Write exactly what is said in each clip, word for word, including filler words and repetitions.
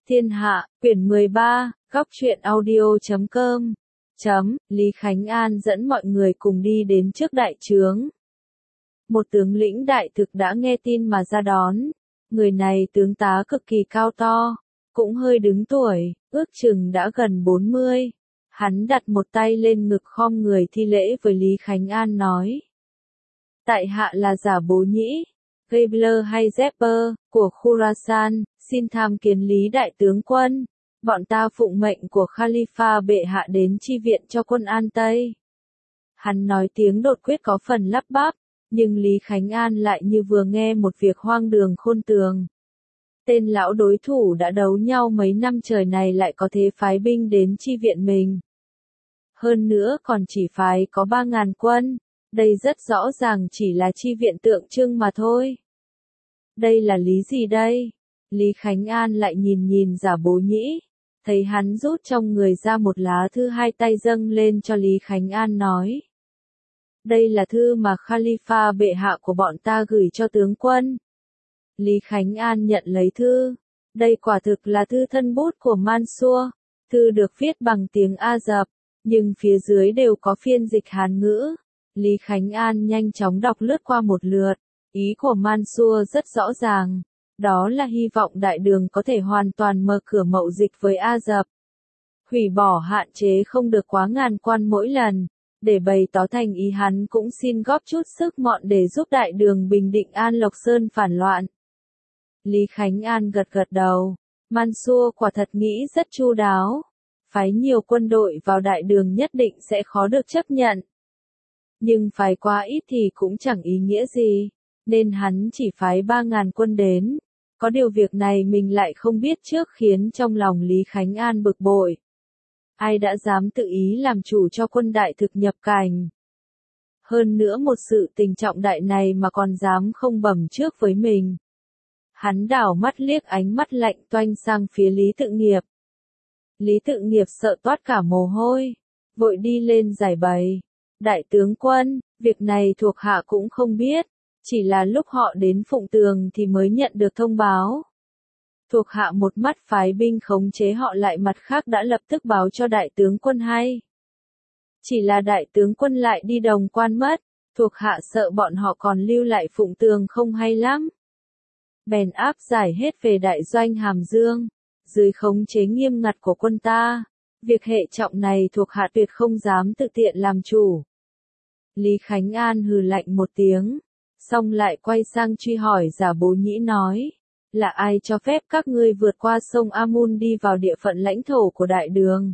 Thiên Hạ, quyển mười ba, góc truyện audio chấm com. Chấm, Lý Khánh An dẫn mọi người cùng đi đến trước đại trướng. Một tướng lĩnh đại thực đã nghe tin mà ra đón. Người này tướng tá cực kỳ cao to, cũng hơi đứng tuổi, ước chừng đã gần bốn mươi. Hắn đặt một tay lên ngực khom người thi lễ với Lý Khánh An nói. Tại hạ là Giả Bố Nhĩ, Gabler hay Zepper, của Khurasan, xin tham kiến Lý Đại Tướng Quân. Bọn ta phụng mệnh của Khalifa bệ hạ đến chi viện cho quân An Tây. Hắn nói tiếng đột quyết có phần lắp bắp, nhưng Lý Khánh An lại như vừa nghe một việc hoang đường khôn tường. Tên lão đối thủ đã đấu nhau mấy năm trời này lại có thể phái binh đến chi viện mình. Hơn nữa còn chỉ phái có ba ngàn quân, đây rất rõ ràng chỉ là chi viện tượng trưng mà thôi. Đây là lý gì đây? Lý Khánh An lại nhìn nhìn Giả Bố Nhĩ, thấy hắn rút trong người ra một lá thư, hai tay dâng lên cho Lý Khánh An nói. Đây là thư mà Khalifa bệ hạ của bọn ta gửi cho tướng quân. Lý Khánh An nhận lấy thư. Đây quả thực là thư thân bút của Mansur. Thư được viết bằng tiếng Ả Rập, nhưng phía dưới đều có phiên dịch Hán ngữ. Lý Khánh An nhanh chóng đọc lướt qua một lượt. Ý của Mansur rất rõ ràng. Đó là hy vọng đại đường có thể hoàn toàn mở cửa mậu dịch với Ả Rập. Hủy bỏ hạn chế không được quá ngàn quan mỗi lần. Để bày tỏ thành ý hắn cũng xin góp chút sức mọn để giúp đại đường bình định An Lộc Sơn phản loạn. Lý Khánh An gật gật đầu. Mansur quả thật nghĩ rất chu đáo. Phái nhiều quân đội vào đại đường nhất định sẽ khó được chấp nhận. Nhưng phái quá ít thì cũng chẳng ý nghĩa gì. Nên hắn chỉ phái ba ngàn quân đến. Có điều việc này mình lại không biết trước khiến trong lòng Lý Khánh An bực bội. Ai đã dám tự ý làm chủ cho quân đại thực nhập cảnh? Hơn nữa một sự tình trọng đại này mà còn dám không bẩm trước với mình. Hắn đảo mắt liếc ánh mắt lạnh toanh sang phía Lý Tự Nghiệp. Lý Tự Nghiệp sợ toát cả mồ hôi, vội đi lên giải bày. Đại tướng quân, việc này thuộc hạ cũng không biết, chỉ là lúc họ đến Phụng Tường thì mới nhận được thông báo. Thuộc hạ một mắt phái binh khống chế họ, lại mặt khác đã lập tức báo cho đại tướng quân hay. Chỉ là đại tướng quân lại đi Đồng Quan mất, thuộc hạ sợ bọn họ còn lưu lại Phụng Tường không hay lắm. Bèn áp giải hết về đại doanh Hàm Dương, dưới khống chế nghiêm ngặt của quân ta. Việc hệ trọng này thuộc hạ tuyệt không dám tự tiện làm chủ. Lý Khánh An hừ lạnh một tiếng, xong lại quay sang truy hỏi Giả Bố Nhĩ nói. Là ai cho phép các ngươi vượt qua sông Amun đi vào địa phận lãnh thổ của đại đường?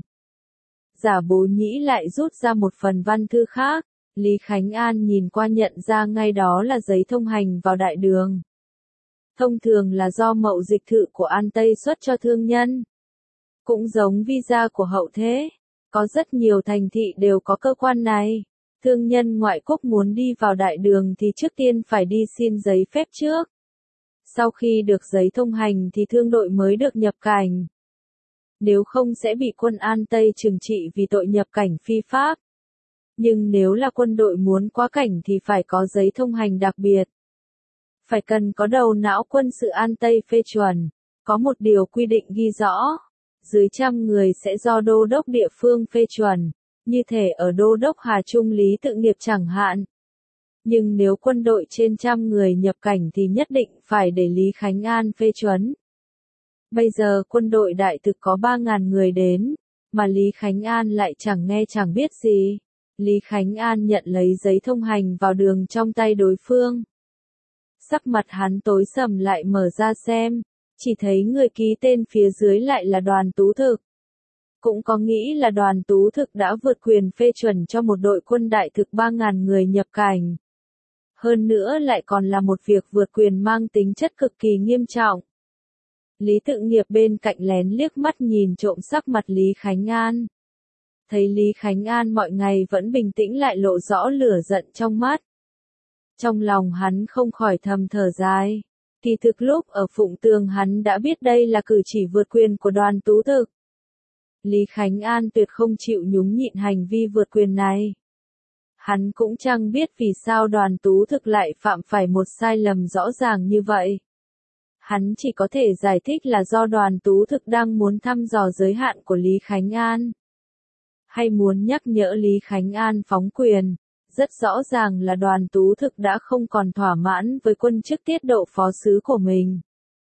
Giả Bố Nhĩ lại rút ra một phần văn thư khác. Lý Khánh An nhìn qua nhận ra ngay đó là giấy thông hành vào đại đường. Thông thường là do mậu dịch thự của An Tây xuất cho thương nhân. Cũng giống visa của hậu thế. Có rất nhiều thành thị đều có cơ quan này. Thương nhân ngoại quốc muốn đi vào đại đường thì trước tiên phải đi xin giấy phép trước. Sau khi được giấy thông hành thì thương đội mới được nhập cảnh. Nếu không sẽ bị quân An Tây trừng trị vì tội nhập cảnh phi pháp. Nhưng nếu là quân đội muốn qua cảnh thì phải có giấy thông hành đặc biệt. Phải cần có đầu não quân sự An Tây phê chuẩn. Có một điều quy định ghi rõ. Dưới trăm người sẽ do đô đốc địa phương phê chuẩn. Như thể ở đô đốc Hà Trung Lý Tự Nghiệp chẳng hạn. Nhưng nếu quân đội trên trăm người nhập cảnh thì nhất định phải để Lý Khánh An phê chuẩn. Bây giờ quân đội đại thực có ba ngàn người đến, mà Lý Khánh An lại chẳng nghe chẳng biết gì. Lý Khánh An nhận lấy giấy thông hành vào đường trong tay đối phương. Sắc mặt hắn tối sầm, lại mở ra xem, chỉ thấy người ký tên phía dưới lại là Đoàn Tú Thực. Cũng có nghĩ là Đoàn Tú Thực đã vượt quyền phê chuẩn cho một đội quân đại thực ba ngàn người nhập cảnh. Hơn nữa lại còn là một việc vượt quyền mang tính chất cực kỳ nghiêm trọng. Lý Tự Nghiệp bên cạnh lén liếc mắt nhìn trộm sắc mặt Lý Khánh An. Thấy Lý Khánh An mọi ngày vẫn bình tĩnh lại lộ rõ lửa giận trong mắt. Trong lòng hắn không khỏi thầm thở dài. Kỳ thực lúc ở Phụng Tường hắn đã biết đây là cử chỉ vượt quyền của Đoàn Tú Thực. Lý Khánh An tuyệt không chịu nhúng nhịn hành vi vượt quyền này. Hắn cũng chẳng biết vì sao Đoàn Tú Thực lại phạm phải một sai lầm rõ ràng như vậy. Hắn chỉ có thể giải thích là do Đoàn Tú Thực đang muốn thăm dò giới hạn của Lý Khánh An. Hay muốn nhắc nhở Lý Khánh An phóng quyền. Rất rõ ràng là Đoàn Tú Thực đã không còn thỏa mãn với quân chức tiết độ phó sứ của mình.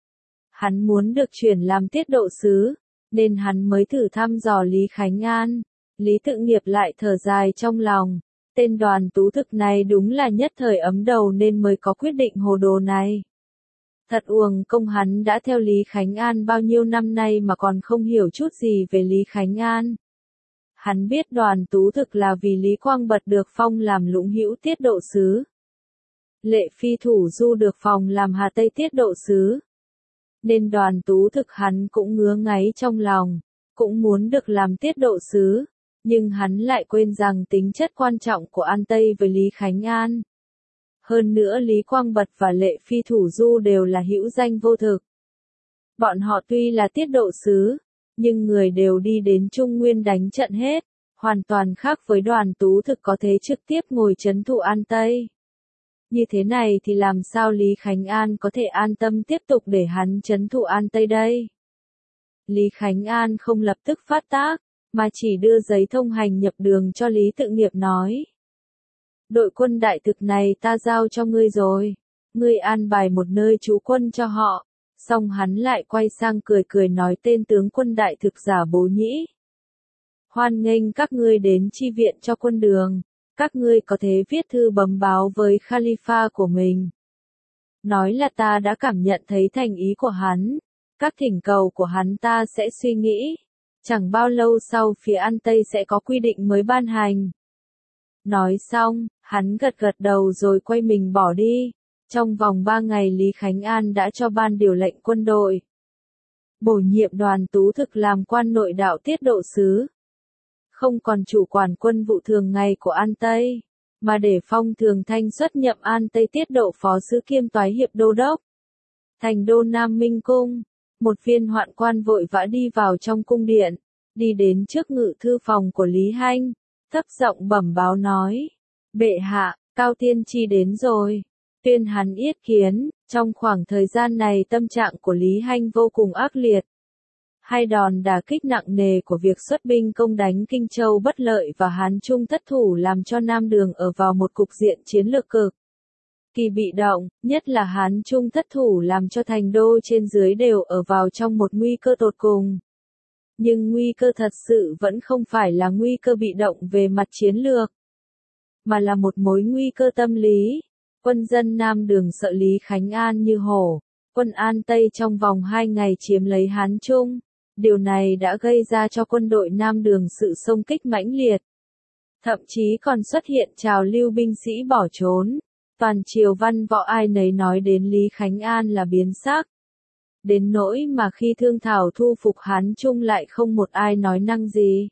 Hắn muốn được chuyển làm tiết độ sứ, nên hắn mới thử thăm dò Lý Khánh An. Lý Tự Nghiệp lại thở dài trong lòng. Tên Đoàn Tú Thực này đúng là nhất thời ấm đầu nên mới có quyết định hồ đồ này. Thật uổng công hắn đã theo Lý Khánh An bao nhiêu năm nay mà còn không hiểu chút gì về Lý Khánh An. Hắn biết Đoàn Tú Thực là vì Lý Quang Bật được phong làm Lũng Hữu tiết độ sứ. Lệ Phi Thủ Du được phong làm Hà Tây tiết độ sứ. Nên Đoàn Tú Thực hắn cũng ngứa ngáy trong lòng, cũng muốn được làm tiết độ sứ, nhưng hắn lại quên rằng tính chất quan trọng của An Tây với Lý Khánh An. Hơn nữa Lý Quang Bật và Lệ Phi Thủ Du đều là hữu danh vô thực. Bọn họ tuy là tiết độ sứ, nhưng người đều đi đến Trung Nguyên đánh trận hết, hoàn toàn khác với Đoàn Tú Thực có thể trực tiếp ngồi trấn thủ An Tây. Như thế này thì làm sao Lý Khánh An có thể an tâm tiếp tục để hắn trấn thủ An Tây đây? Lý Khánh An không lập tức phát tác, mà chỉ đưa giấy thông hành nhập đường cho Lý Tự Nghiệp nói. Đội quân đại thực này ta giao cho ngươi rồi, ngươi an bài một nơi trú quân cho họ. Xong hắn lại quay sang cười cười nói tên tướng quân đại thực Giả Bố Nhĩ. Hoan nghênh các ngươi đến chi viện cho quân đường, các ngươi có thể viết thư bấm báo với Khalifa của mình. Nói là ta đã cảm nhận thấy thành ý của hắn, các thỉnh cầu của hắn ta sẽ suy nghĩ. Chẳng bao lâu sau phía An Tây sẽ có quy định mới ban hành. Nói xong, hắn gật gật đầu rồi quay mình bỏ đi. Trong vòng ba ngày Lý Khánh An đã cho ban điều lệnh quân đội. Bổ nhiệm Đoàn Tú Thực làm quan nội đạo tiết độ sứ. Không còn chủ quản quân vụ thường ngày của An Tây, mà để Phong Thường Thanh xuất nhậm An Tây tiết độ phó sứ kiêm toái hiệp đô đốc. Thành đô Nam Minh Cung, một viên hoạn quan vội vã đi vào trong cung điện, đi đến trước ngự thư phòng của Lý Hanh, thấp giọng bẩm báo nói. Bệ hạ, Cao Tiên Tri đến rồi. Tuyên hắn yết kiến, trong khoảng thời gian này tâm trạng của Lý Hanh vô cùng ác liệt. Hai đòn đả kích nặng nề của việc xuất binh công đánh Kinh Châu bất lợi và Hán Trung thất thủ làm cho Nam Đường ở vào một cục diện chiến lược cực kỳ bị động, nhất là Hán Trung thất thủ làm cho thành đô trên dưới đều ở vào trong một nguy cơ tột cùng. Nhưng nguy cơ thật sự vẫn không phải là nguy cơ bị động về mặt chiến lược, mà là một mối nguy cơ tâm lý. Quân dân Nam Đường sợ Lý Khánh An như hổ, quân An Tây trong vòng hai ngày chiếm lấy Hán Trung. Điều này đã gây ra cho quân đội Nam Đường sự xông kích mãnh liệt. Thậm chí còn xuất hiện trào lưu binh sĩ bỏ trốn. Toàn triều văn võ ai nấy nói đến Lý Khánh An là biến sắc. Đến nỗi mà khi thương thảo thu phục Hán Trung lại không một ai nói năng gì.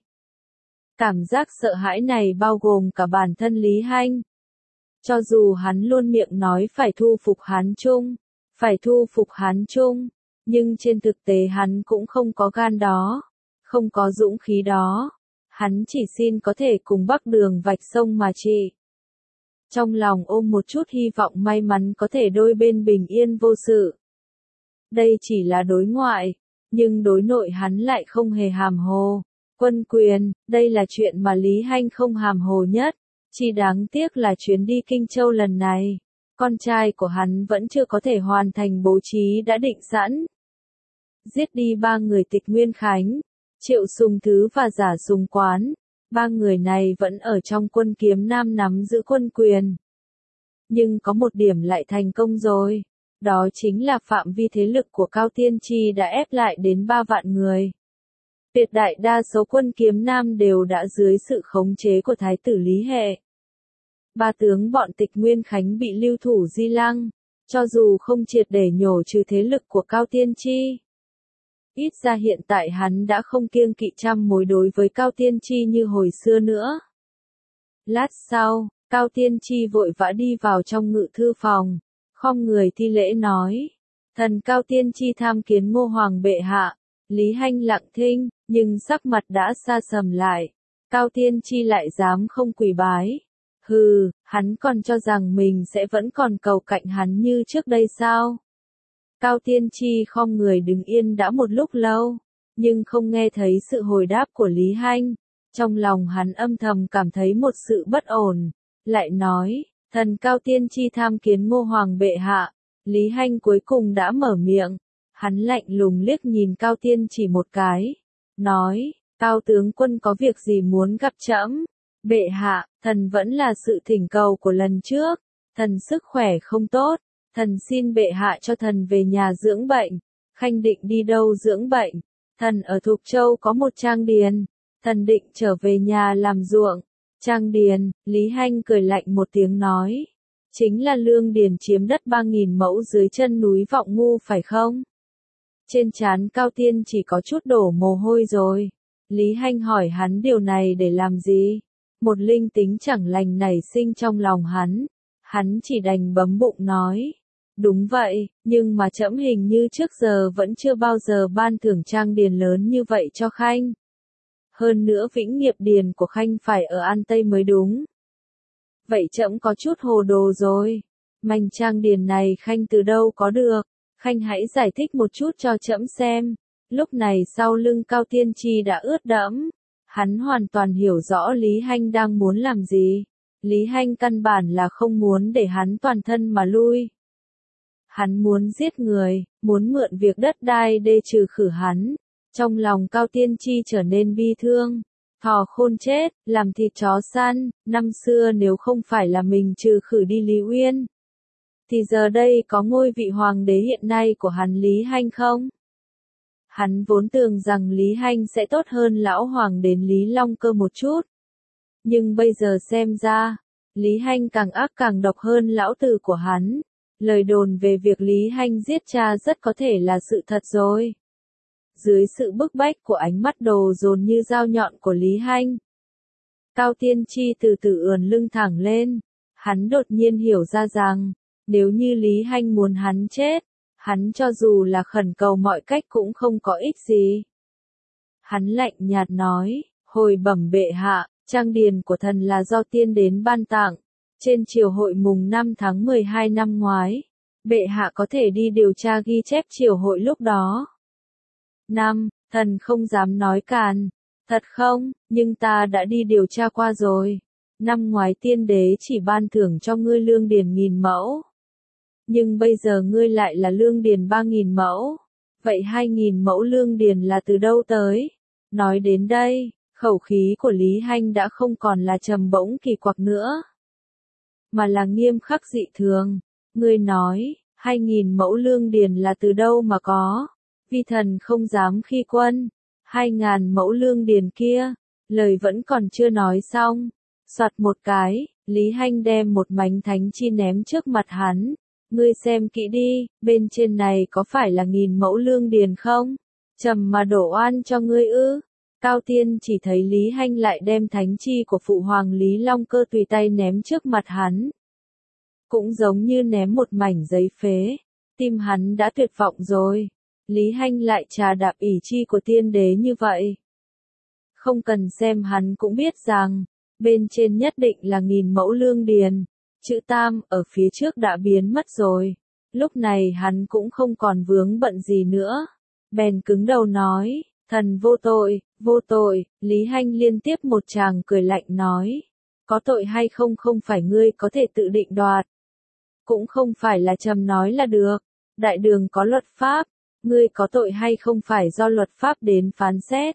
Cảm giác sợ hãi này bao gồm cả bản thân Lý Hanh. Cho dù hắn luôn miệng nói phải thu phục Hán Trung, phải thu phục Hán Trung, nhưng trên thực tế hắn cũng không có gan đó, không có dũng khí đó. Hắn chỉ xin có thể cùng Bắc Đường vạch sông mà trị. Trong lòng ôm một chút hy vọng may mắn có thể đôi bên bình yên vô sự. Đây chỉ là đối ngoại, nhưng đối nội hắn lại không hề hàm hồ. Quân quyền, đây là chuyện mà Lý Hanh không hàm hồ nhất. Chỉ đáng tiếc là chuyến đi Kinh Châu lần này, con trai của hắn vẫn chưa có thể hoàn thành bố trí đã định sẵn. Giết đi ba người Tịch Nguyên Khánh, Triệu Sùng Thứ và Giả Sùng Quán, ba người này vẫn ở trong quân Kiếm Nam nắm giữ quân quyền. Nhưng có một điểm lại thành công rồi, đó chính là phạm vi thế lực của Cao Tiên Tri đã ép lại đến ba vạn người. Tuyệt đại đa số quân Kiếm Nam đều đã dưới sự khống chế của Thái tử Lý Hệ. Ba tướng bọn Tịch Nguyên Khánh bị lưu thủ Di Lăng, cho dù không triệt để nhổ trừ thế lực của Cao Tiên Tri. Ít ra hiện tại hắn đã không kiêng kỵ trăm mối đối với Cao Tiên Tri như hồi xưa nữa. Lát sau, Cao Tiên Tri vội vã đi vào trong ngự thư phòng, khom người thi lễ nói. Thần Cao Tiên Tri tham kiến Ngô Hoàng bệ hạ. Lý Hanh lặng thinh, nhưng sắc mặt đã xa sầm lại. Cao Tiên Tri lại dám không quỳ bái. Hừ, hắn còn cho rằng mình sẽ vẫn còn cầu cạnh hắn như trước đây sao? Cao Tiên Chi khom người đứng yên đã một lúc lâu, nhưng không nghe thấy sự hồi đáp của Lý Hanh. Trong lòng hắn âm thầm cảm thấy một sự bất ổn, lại nói, thần Cao Tiên Chi tham kiến Ngô Hoàng bệ hạ. Lý Hanh cuối cùng đã mở miệng, hắn lạnh lùng liếc nhìn Cao Tiên Chỉ một cái, nói, Cao tướng quân có việc gì muốn gặp trẫm? Bệ hạ, thần vẫn là sự thỉnh cầu của lần trước, thần sức khỏe không tốt, thần xin bệ hạ cho thần về nhà dưỡng bệnh. Khanh định đi đâu dưỡng bệnh? Thần ở Thục Châu có một trang điền, thần định trở về nhà làm ruộng. Trang điền, Lý Hanh cười lạnh một tiếng nói, chính là lương điền chiếm đất ba nghìn mẫu dưới chân núi Vọng Ngu phải không? Trên trán Cao Tiên chỉ có chút đổ mồ hôi rồi. Lý Hanh hỏi hắn điều này để làm gì? Một linh tính chẳng lành nảy sinh trong lòng hắn. Hắn chỉ đành bấm bụng nói. Đúng vậy, nhưng mà trẫm hình như trước giờ vẫn chưa bao giờ ban thưởng trang điền lớn như vậy cho Khanh. Hơn nữa vĩnh nghiệp điền của Khanh phải ở An Tây mới đúng. Vậy trẫm có chút hồ đồ rồi. Mảnh trang điền này Khanh từ đâu có được? Khanh hãy giải thích một chút cho trẫm xem. Lúc này sau lưng Cao Tiên Chi đã ướt đẫm. Hắn hoàn toàn hiểu rõ Lý Hanh đang muốn làm gì. Lý Hanh căn bản là không muốn để hắn toàn thân mà lui. Hắn muốn giết người, muốn mượn việc đất đai để trừ khử hắn. Trong lòng Cao Tiên Chi trở nên bi thương. Thỏ khôn chết, làm thịt chó săn, năm xưa nếu không phải là mình trừ khử đi Lý Uyên, thì giờ đây có ngôi vị hoàng đế hiện nay của hắn Lý Hanh không? Hắn vốn tưởng rằng Lý Hanh sẽ tốt hơn lão hoàng đến Lý Long Cơ một chút. Nhưng bây giờ xem ra, Lý Hanh càng ác càng độc hơn lão tử của hắn. Lời đồn về việc Lý Hanh giết cha rất có thể là sự thật rồi. Dưới sự bức bách của ánh mắt đồ dồn như dao nhọn của Lý Hanh, Cao Tiên Chi từ từ ườn lưng thẳng lên. Hắn đột nhiên hiểu ra rằng, nếu như Lý Hanh muốn hắn chết, hắn cho dù là khẩn cầu mọi cách cũng không có ích gì. Hắn lạnh nhạt nói, hồi bẩm bệ hạ, trang điền của thần là do tiên đến ban tặng, trên triều hội mùng năm tháng mười hai năm ngoái. Bệ hạ có thể đi điều tra ghi chép triều hội lúc đó. Năm, thần không dám nói càn. Thật không, nhưng ta đã đi điều tra qua rồi. Năm ngoái tiên đế chỉ ban thưởng cho ngươi lương điền nghìn mẫu. Nhưng bây giờ ngươi lại là lương điền ba nghìn mẫu. Vậy hai nghìn mẫu lương điền là từ đâu tới? Nói đến đây, khẩu khí của Lý Hanh đã không còn là trầm bổng kỳ quặc nữa, mà là nghiêm khắc dị thường. Ngươi nói, hai nghìn mẫu lương điền là từ đâu mà có? Vi thần không dám khi quân. Hai ngàn mẫu lương điền kia, lời vẫn còn chưa nói xong. Soạt một cái, Lý Hanh đem một mảnh thánh chi ném trước mặt hắn. Ngươi xem kỹ đi, bên trên này có phải là nghìn mẫu lương điền không? Trầm mà đổ oan cho ngươi ư? Cao Tiên chỉ thấy Lý Hanh lại đem thánh chi của phụ hoàng Lý Long Cơ tùy tay ném trước mặt hắn. Cũng giống như ném một mảnh giấy phế. Tim hắn đã tuyệt vọng rồi. Lý Hanh lại trà đạp ỷ chi của tiên đế như vậy. Không cần xem hắn cũng biết rằng, bên trên nhất định là nghìn mẫu lương điền. Chữ tam ở phía trước đã biến mất rồi. Lúc này hắn cũng không còn vướng bận gì nữa. Bèn cứng đầu nói, thần vô tội, vô tội. Lý Hanh liên tiếp một tràng cười lạnh nói, có tội hay không không phải ngươi có thể tự định đoạt. Cũng không phải là trầm nói là được. Đại đường có luật pháp. Ngươi có tội hay không phải do luật pháp đến phán xét.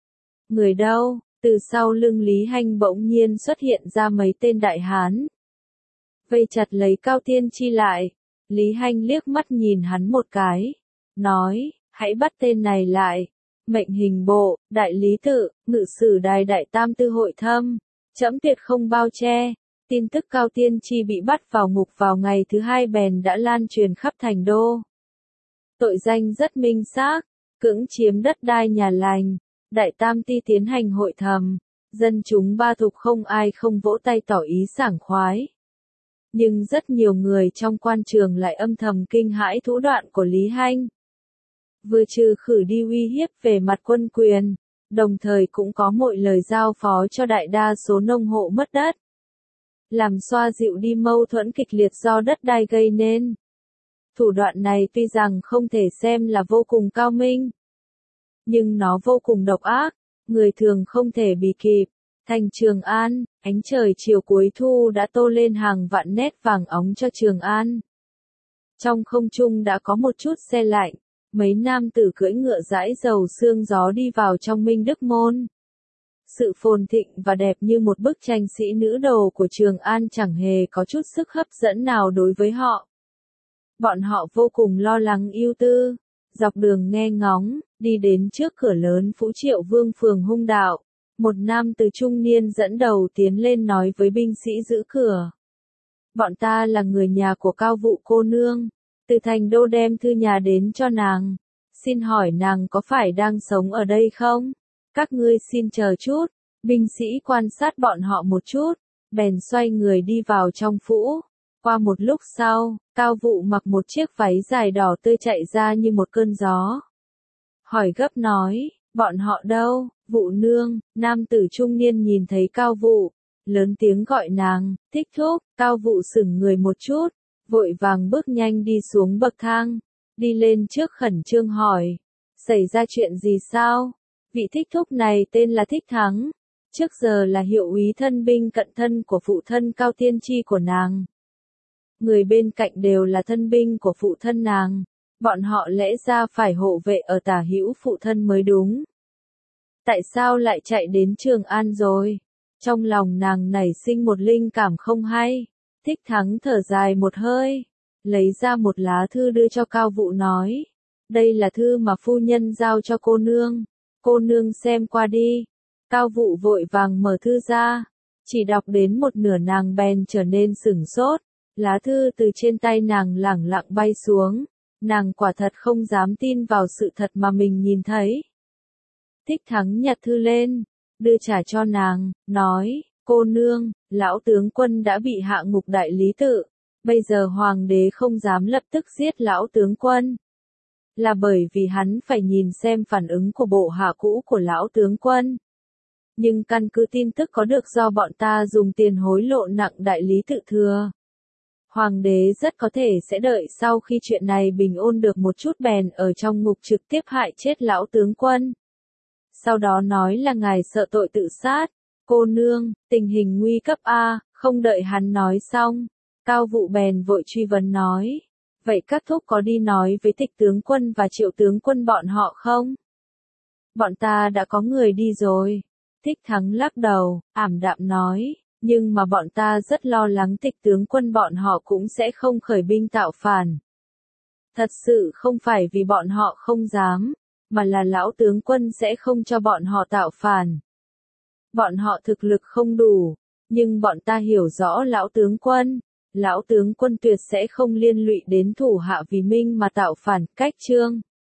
Người đâu? Từ sau lưng Lý Hanh bỗng nhiên xuất hiện ra mấy tên đại hán. Vây chặt lấy Cao Tiên Chi lại. Lý Hanh liếc mắt nhìn hắn một cái. Nói, hãy bắt tên này lại. Mệnh hình bộ, đại lý tự, ngự sử đài đại tam tư hội thâm. Trẫm tuyệt không bao che. Tin tức Cao Tiên Chi bị bắt vào ngục vào ngày thứ hai bèn đã lan truyền khắp thành đô. Tội danh rất minh xác, cưỡng chiếm đất đai nhà lành, đại tam ti tiến hành hội thầm, dân chúng ba thục không ai không vỗ tay tỏ ý sảng khoái. Nhưng rất nhiều người trong quan trường lại âm thầm kinh hãi thủ đoạn của Lý Hanh. Vừa trừ khử đi uy hiếp về mặt quân quyền, đồng thời cũng có mọi lời giao phó cho đại đa số nông hộ mất đất. Làm xoa dịu đi mâu thuẫn kịch liệt do đất đai gây nên. Thủ đoạn này tuy rằng không thể xem là vô cùng cao minh, nhưng nó vô cùng độc ác, người thường không thể bì kịp. Thành Trường An, ánh trời chiều cuối thu đã tô lên hàng vạn nét vàng óng cho Trường An. Trong không trung đã có một chút se lạnh, mấy nam tử cưỡi ngựa dãi dầu sương gió đi vào trong Minh Đức Môn. Sự phồn thịnh và đẹp như một bức tranh sĩ nữ đồ của Trường An chẳng hề có chút sức hấp dẫn nào đối với họ. Bọn họ vô cùng lo lắng ưu tư, dọc đường nghe ngóng, đi đến trước cửa lớn Phú Triệu Vương phường Hung Đạo. Một nam từ trung niên dẫn đầu tiến lên nói với binh sĩ giữ cửa. Bọn ta là người nhà của Cao Vụ cô nương, từ thành đô đem thư nhà đến cho nàng. Xin hỏi nàng có phải đang sống ở đây không? Các ngươi xin chờ chút. Binh sĩ quan sát bọn họ một chút, bèn xoay người đi vào trong phủ. Qua một lúc sau, Cao Vụ mặc một chiếc váy dài đỏ tươi chạy ra như một cơn gió. Hỏi gấp nói, bọn họ đâu? Vụ nương. Nam tử trung niên nhìn thấy Cao Vụ, lớn tiếng gọi nàng, Thích thúc. Cao Vụ sững người một chút, vội vàng bước nhanh đi xuống bậc thang, đi lên trước khẩn trương hỏi, xảy ra chuyện gì sao? Vị thích thúc này tên là Thích Thắng, trước giờ là hiệu úy thân binh cận thân của phụ thân Cao Tiên Tri của nàng. Người bên cạnh đều là thân binh của phụ thân nàng, bọn họ lẽ ra phải hộ vệ ở tả hữu phụ thân mới đúng. Tại sao lại chạy đến Trường An rồi? Trong lòng nàng nảy sinh một linh cảm không hay. Thích Thắng thở dài một hơi, lấy ra một lá thư đưa cho Cao Vụ nói, đây là thư mà phu nhân giao cho cô nương, cô nương xem qua đi. Cao Vụ vội vàng mở thư ra, chỉ đọc đến một nửa nàng bèn trở nên sửng sốt, lá thư từ trên tay nàng lẳng lặng bay xuống, nàng quả thật không dám tin vào sự thật mà mình nhìn thấy. Thích Thắng nhặt thư lên, đưa trả cho nàng, nói, cô nương, lão tướng quân đã bị hạ ngục đại lý tự, bây giờ hoàng đế không dám lập tức giết lão tướng quân. Là bởi vì hắn phải nhìn xem phản ứng của bộ hạ cũ của lão tướng quân. Nhưng căn cứ tin tức có được do bọn ta dùng tiền hối lộ nặng đại lý tự thừa. Hoàng đế rất có thể sẽ đợi sau khi chuyện này bình ổn được một chút bèn ở trong ngục trực tiếp hại chết lão tướng quân. Sau đó nói là ngài sợ tội tự sát. Cô nương, tình hình nguy cấp a. Không đợi hắn nói xong, Cao Vụ bèn vội truy vấn nói, vậy các thúc có đi nói với Tịch tướng quân và Triệu tướng quân bọn họ không? Bọn ta đã có người đi rồi. Thích Thắng lắc đầu, ảm đạm nói, nhưng mà bọn ta rất lo lắng Tịch tướng quân bọn họ cũng sẽ không khởi binh tạo phản. Thật sự không phải vì bọn họ không dám, mà là lão tướng quân sẽ không cho bọn họ tạo phản. Bọn họ thực lực không đủ, nhưng bọn ta hiểu rõ lão tướng quân, lão tướng quân tuyệt sẽ không liên lụy đến thủ hạ vì minh mà tạo phản. Cách chương